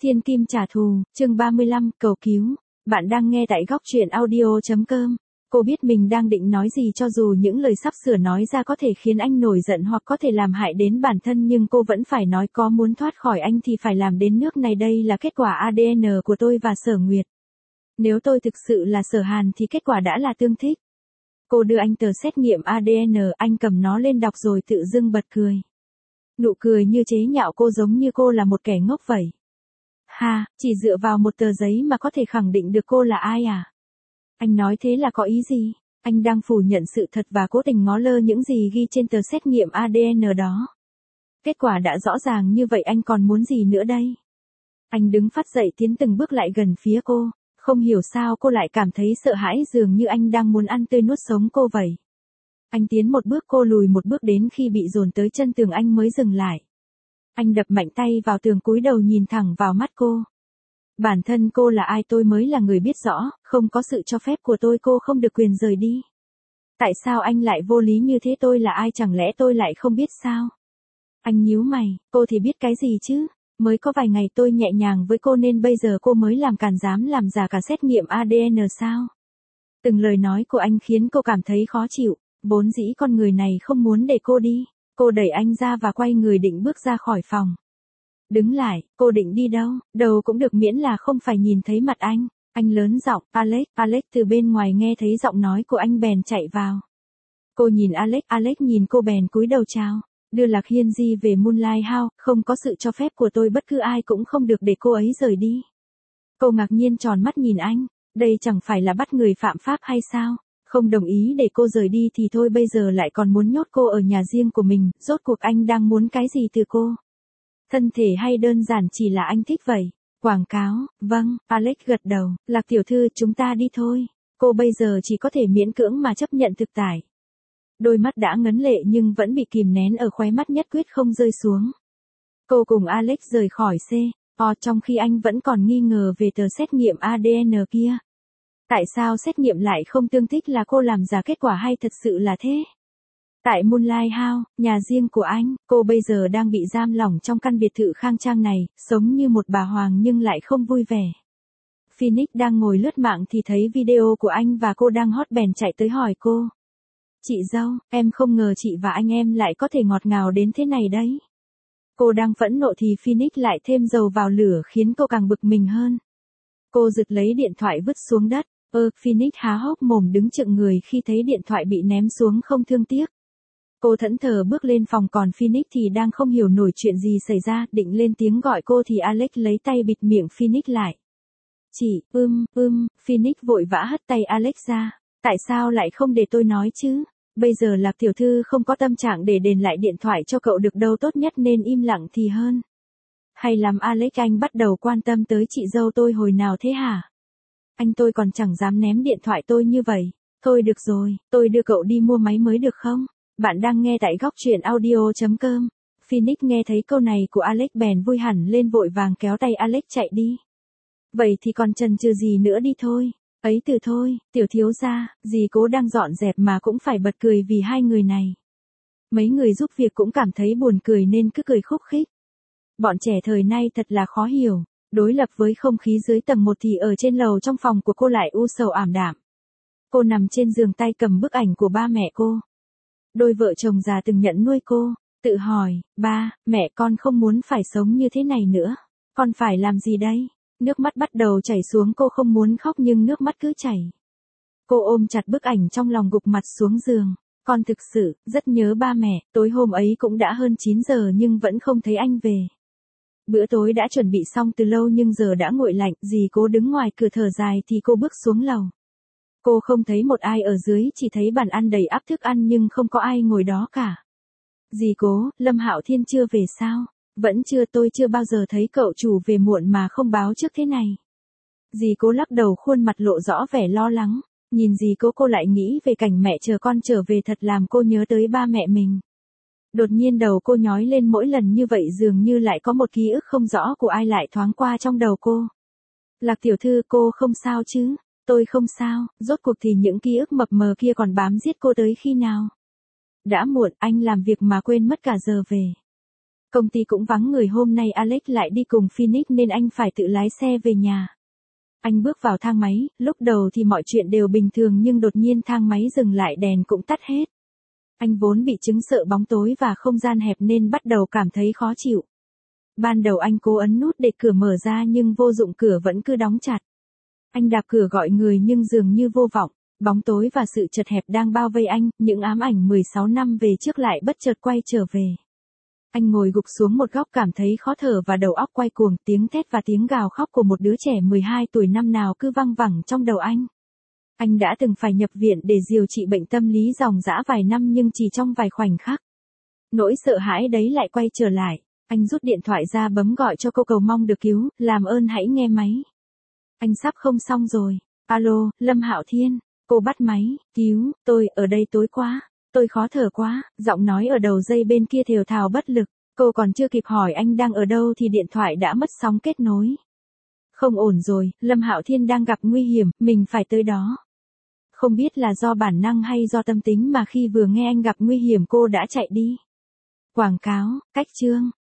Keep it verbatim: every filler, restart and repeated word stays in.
Thiên Kim trả thù, chương ba mươi lăm, cầu cứu. Bạn đang nghe tại góc truyện audio.com. Cô biết mình đang định nói gì, cho dù những lời sắp sửa nói ra có thể khiến anh nổi giận hoặc có thể làm hại đến bản thân, nhưng cô vẫn phải nói, có muốn thoát khỏi anh thì phải làm đến nước này. Đây là kết quả a đê en của tôi và Sở Nguyệt. Nếu tôi thực sự là Sở Hàn thì kết quả đã là tương thích. Cô đưa anh tờ xét nghiệm a đê en, anh cầm nó lên đọc rồi tự dưng bật cười. Nụ cười như chế nhạo cô, giống như cô là một kẻ ngốc vậy. Ha, chỉ dựa vào một tờ giấy mà có thể khẳng định được cô là ai à? Anh nói thế là có ý gì? Anh đang phủ nhận sự thật và cố tình ngó lơ những gì ghi trên tờ xét nghiệm a đê en đó. Kết quả đã rõ ràng như vậy, anh còn muốn gì nữa đây? Anh đứng phát dậy, tiến từng bước lại gần phía cô. Không hiểu sao cô lại cảm thấy sợ hãi, dường như anh đang muốn ăn tươi nuốt sống cô vậy. Anh tiến một bước, cô lùi một bước, đến khi bị dồn tới chân tường anh mới dừng lại. Anh đập mạnh tay vào tường, cúi đầu nhìn thẳng vào mắt cô. Bản thân cô là ai tôi mới là người biết rõ, không có sự cho phép của tôi cô không được quyền rời đi. Tại sao anh lại vô lý như thế? Tôi là ai, chẳng lẽ tôi lại không biết sao? Anh nhíu mày, cô thì biết cái gì chứ? Mới có vài ngày tôi nhẹ nhàng với cô nên bây giờ cô mới làm càn, dám làm giả cả xét nghiệm a đê en sao? Từng lời nói của anh khiến cô cảm thấy khó chịu, vốn dĩ con người này không muốn để cô đi. Cô đẩy anh ra và quay người định bước ra khỏi phòng. Đứng lại, cô định đi đâu? Đâu cũng được, miễn là không phải nhìn thấy mặt anh. Anh lớn giọng, Alex, Alex. Từ bên ngoài nghe thấy giọng nói của anh bèn chạy vào. Cô nhìn Alex, Alex nhìn cô bèn cúi đầu chào. Đưa Lạc Hiên Di về Moonlight House, không có sự cho phép của tôi bất cứ ai cũng không được để cô ấy rời đi. Cô ngạc nhiên tròn mắt nhìn anh, đây chẳng phải là bắt người phạm pháp hay sao? Không đồng ý để cô rời đi thì thôi, bây giờ lại còn muốn nhốt cô ở nhà riêng của mình, rốt cuộc anh đang muốn cái gì từ cô? Thân thể hay đơn giản chỉ là anh thích vậy? Quảng cáo, vâng, Alex gật đầu, Lạc tiểu thư, chúng ta đi thôi. Cô bây giờ chỉ có thể miễn cưỡng mà chấp nhận thực tại. Đôi mắt đã ngấn lệ nhưng vẫn bị kìm nén ở khóe mắt, nhất quyết không rơi xuống. Cô cùng Alex rời khỏi xe, o trong khi anh vẫn còn nghi ngờ về tờ xét nghiệm a đê en kia. Tại sao xét nghiệm lại không tương thích, là cô làm giả kết quả hay thật sự là thế? Tại Moonlight House, nhà riêng của anh, cô bây giờ đang bị giam lỏng trong căn biệt thự khang trang này, sống như một bà hoàng nhưng lại không vui vẻ. Phoenix đang ngồi lướt mạng thì thấy video của anh và cô đang hot, bèn chạy tới hỏi cô. Chị dâu, em không ngờ chị và anh em lại có thể ngọt ngào đến thế này đấy. Cô đang phẫn nộ thì Phoenix lại thêm dầu vào lửa khiến cô càng bực mình hơn. Cô giật lấy điện thoại vứt xuống đất. Ơ, Phoenix há hốc mồm đứng chựng người khi thấy điện thoại bị ném xuống, không thương tiếc. Cô thẫn thờ bước lên phòng, còn Phoenix thì đang không hiểu nổi chuyện gì xảy ra, định lên tiếng gọi cô thì Alex lấy tay bịt miệng Phoenix lại. Chị, ưm, ưm, Phoenix vội vã hất tay Alex ra. Tại sao lại không để tôi nói chứ? Bây giờ Lạc tiểu thư không có tâm trạng để đền lại điện thoại cho cậu được đâu, tốt nhất nên im lặng thì hơn. Hay lắm Alex, anh bắt đầu quan tâm tới chị dâu tôi hồi nào thế hả? Anh tôi còn chẳng dám ném điện thoại tôi như vậy. Thôi được rồi, tôi đưa cậu đi mua máy mới được không? Bạn đang nghe tại góc truyện audio.com. Phoenix nghe thấy câu này của Alex bèn vui hẳn lên, vội vàng kéo tay Alex chạy đi. Vậy thì còn chần chừ gì nữa, đi thôi. Ấy từ thôi, tiểu thiếu gia, dì Cố đang dọn dẹp mà cũng phải bật cười vì hai người này. Mấy người giúp việc cũng cảm thấy buồn cười nên cứ cười khúc khích. Bọn trẻ thời nay thật là khó hiểu. Đối lập với không khí dưới tầng một thì ở trên lầu trong phòng của cô lại u sầu ảm đạm. Cô nằm trên giường, tay cầm bức ảnh của ba mẹ cô. Đôi vợ chồng già từng nhận nuôi cô, tự hỏi, ba, mẹ con không muốn phải sống như thế này nữa. Con phải làm gì đây? Nước mắt bắt đầu chảy xuống, cô không muốn khóc nhưng nước mắt cứ chảy. Cô ôm chặt bức ảnh trong lòng, gục mặt xuống giường. Con thực sự rất nhớ ba mẹ, tối hôm ấy cũng đã hơn chín giờ nhưng vẫn không thấy anh về. Bữa tối đã chuẩn bị xong từ lâu nhưng giờ đã nguội lạnh, dì Cố đứng ngoài cửa thở dài thì cô bước xuống lầu. Cô không thấy một ai ở dưới, chỉ thấy bàn ăn đầy ắp thức ăn nhưng không có ai ngồi đó cả. Dì Cố, Lâm Hạo Thiên chưa về sao? Vẫn chưa, tôi chưa bao giờ thấy cậu chủ về muộn mà không báo trước thế này. Dì Cố lắc đầu, khuôn mặt lộ rõ vẻ lo lắng. Nhìn dì Cố, cô lại nghĩ về cảnh mẹ chờ con trở về, thật làm cô nhớ tới ba mẹ mình. Đột nhiên đầu cô nhói lên, mỗi lần như vậy dường như lại có một ký ức không rõ của ai lại thoáng qua trong đầu cô. Lạc tiểu thư, cô không sao chứ? Tôi không sao, rốt cuộc thì những ký ức mập mờ kia còn bám giết cô tới khi nào? Đã muộn, anh làm việc mà quên mất cả giờ về. Công ty cũng vắng người, hôm nay Alex lại đi cùng Phoenix nên anh phải tự lái xe về nhà. Anh bước vào thang máy, lúc đầu thì mọi chuyện đều bình thường nhưng đột nhiên thang máy dừng lại, đèn cũng tắt hết. Anh vốn bị chứng sợ bóng tối và không gian hẹp nên bắt đầu cảm thấy khó chịu. Ban đầu anh cố ấn nút để cửa mở ra nhưng vô dụng, cửa vẫn cứ đóng chặt. Anh đạp cửa gọi người nhưng dường như vô vọng, bóng tối và sự chật hẹp đang bao vây anh, những ám ảnh mười sáu năm về trước lại bất chợt quay trở về. Anh ngồi gục xuống một góc cảm thấy khó thở và đầu óc quay cuồng, tiếng thét và tiếng gào khóc của một đứa trẻ mười hai tuổi năm nào cứ văng vẳng trong đầu anh. Anh đã từng phải nhập viện để điều trị bệnh tâm lý dòng dã vài năm nhưng chỉ trong vài khoảnh khắc. Nỗi sợ hãi đấy lại quay trở lại, anh rút điện thoại ra bấm gọi cho cô cầu mong được cứu, làm ơn hãy nghe máy. Anh sắp không xong rồi, alo, Lâm Hạo Thiên, cô bắt máy, cứu, tôi, ở đây tối quá. Tôi khó thở quá, giọng nói ở đầu dây bên kia thều thào bất lực, cô còn chưa kịp hỏi anh đang ở đâu thì điện thoại đã mất sóng kết nối. Không ổn rồi, Lâm Hạo Thiên đang gặp nguy hiểm, mình phải tới đó. Không biết là do bản năng hay do tâm tính mà khi vừa nghe anh gặp nguy hiểm cô đã chạy đi. Quảng cáo, cách chương.